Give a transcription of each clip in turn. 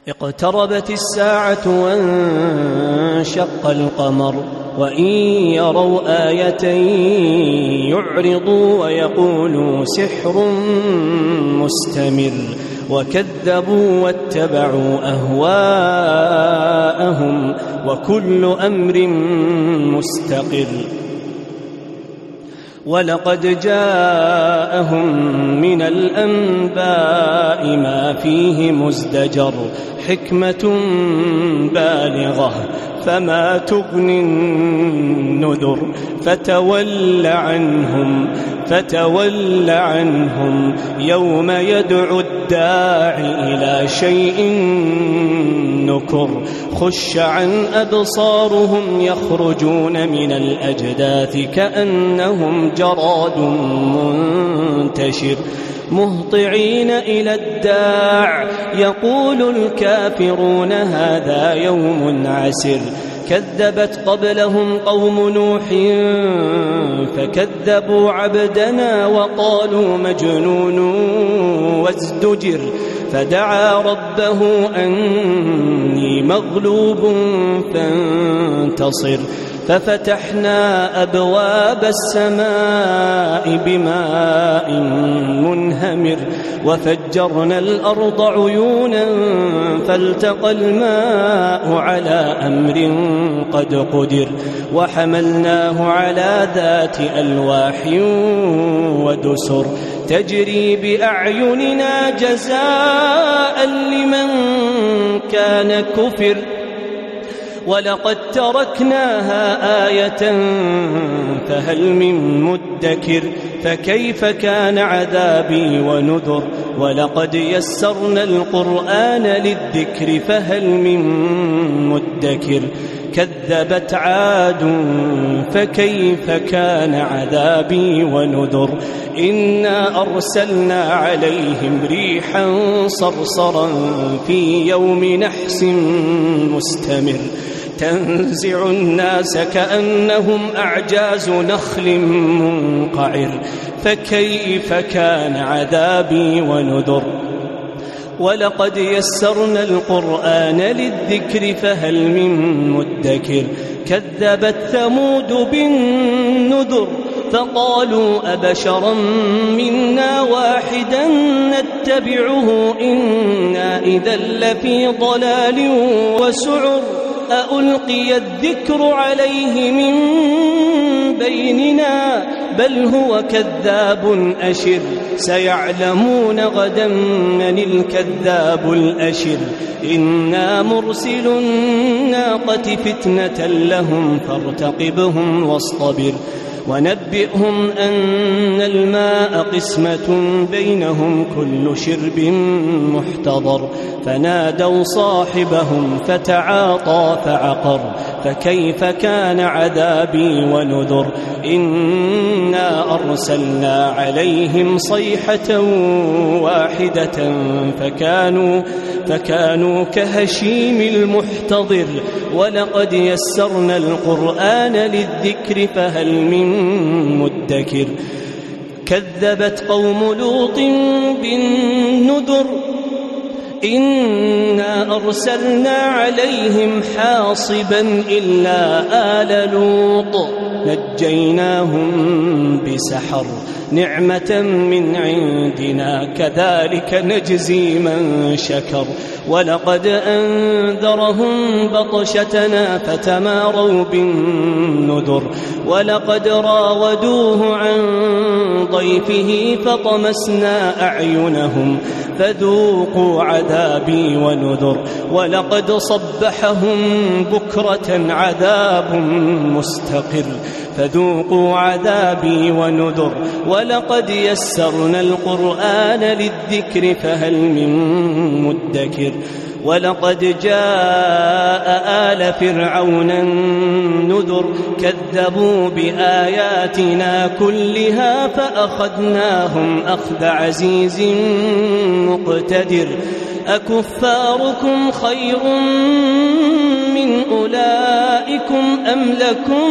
اقتربت الساعة وانشق القمر وإن يروا آية يعرضوا ويقولوا سحر مستمر وكذبوا واتبعوا أهواءهم وكل أمر مستقر. ولقد جاءهم من الأنباء ما فيه مزدجر حكمة بالغة فما تغني النذر فتول عنهم يوم يدعو الداعي إلى شيء نكر خش عن أبصارهم يخرجون من الأجداث كأنهم جراد منتشر مهطعين إلى الداع يقول الكافرون هذا يوم عسر. كذبت قبلهم قوم نوح فكذبوا عبدنا وقالوا مجنون وازدجر فدعا ربه أني مغلوب فانتصر ففتحنا أبواب السماء بماء منهمر وفجرنا الأرض عيونا فالتقى الماء على أمر قد قدر وحملناه على ذات ألواح ودسر تجري بأعيننا جزاء لمن كان كفر ولقد تركناها آية فهل من مدكر فكيف كان عذابي ونذر. ولقد يسرنا القرآن للذكر فهل من مدكر كذبت عاد فكيف كان عذابي ونذر. إنا أرسلنا عليهم ريحا صرصرا في يوم نحس مستمر تنزع الناس كأنهم أعجاز نخل منقعر فكيف كان عذابي ونذر. ولقد يسرنا القرآن للذكر فهل من مدكر كذبت ثمود بالنذر فقالوا أبشرا منا واحدا نتبعه إنا إذا لفي ضلال وسعر أألقي الذكر عليه من بيننا بل هو كذاب أشر سيعلمون غدا من الكذاب الأشر. إنا مرسل الناقة فتنة لهم فارتقبهم واصطبر ونبئهم أن الماء قسمة بينهم كل شرب محتضر فنادوا صاحبهم فتعاطى فعقر فكيف كان عذابي ونذر. إنا أرسلنا عليهم صيحة واحدة فكانوا كهشيم المحتضر. ولقد يسرنا القرآن للذكر فهل من مدكر كذبت قوم لوط بالنذر إنا أرسلنا عليهم حاصبا إلا آل لوط نجيناهم بسحر نعمة من عندنا كذلك نجزي من شكر. ولقد أنذرهم بطشتنا فتماروا بالنذر ولقد راودوه عن ضيفه فطمسنا أعينهم فذوقوا عذابي ونذر. ولقد صبحهم بكرة عذاب مستقر فذوقوا عذابي ونذر. ولقد يسرنا القرآن للذكر فهل من مدكر ولقد جاء آل فرعون النذر كذبوا بآياتنا كلها فأخذناهم أخذ عزيز مقتدر. أكفاركم خير من أولئكم أم لكم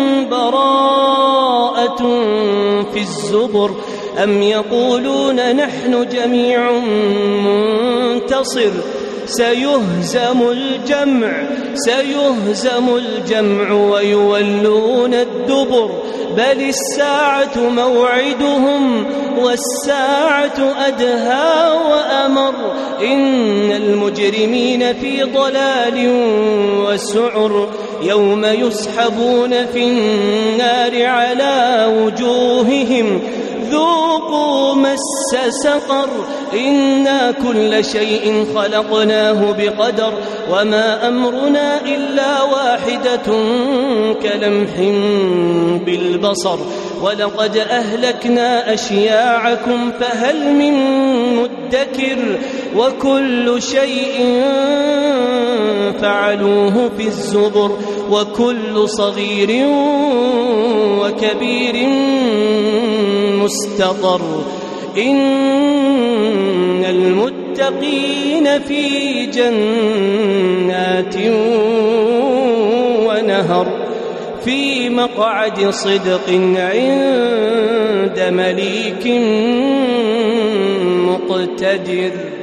براءة في الزبر أم يقولون نحن جميع منتصر سيهزم الجمع ويولون الدبر بل الساعة موعدهم والساعة أدهى وأمر إن المجرمين في ضلال وسعر يوم يسحبون في النار على وجوههم ذوقوا مس سقر إنا كل شيء خلقناه بقدر وما أمرنا إلا واحدة كلمح بالبصر ولقد أهلكنا أشياعكم فهل من مدكر وكل شيء فعلوه في الزبر وكل صغير وكبير مستطر إن المتقين في جنات ونهر في مقعد صدق عند مليك مقتدر.